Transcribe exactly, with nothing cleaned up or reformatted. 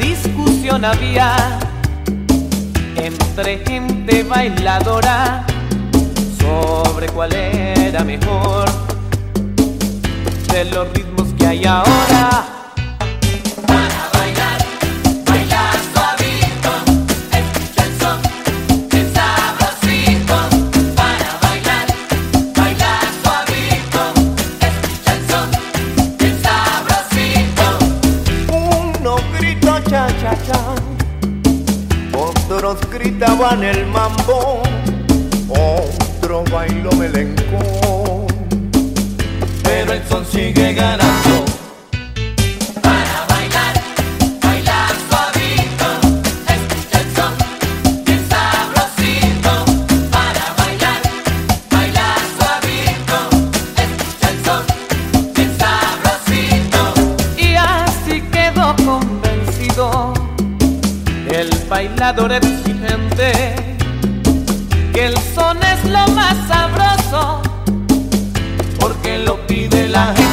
discusión había entre gente bailadora sobre cuál era mejor de los ritmos que hay ahora. Para bailar, bailar suavito, escucha el son, es sabrosito. Para bailar, bailar suavito, escucha el son, es sabrosito. Uno grita cha cha cha, otros gritaban el mambo, otro bailó melencón, Pero el son sigue ganando. Para bailar, bailar suavito, escucha el son, bien sabrosito. Para bailar, bailar suavito, escucha el son, bien sabrosito. Y así quedó convencido el bailador exigente que el son es lo más sabroso porque lo pide la gente.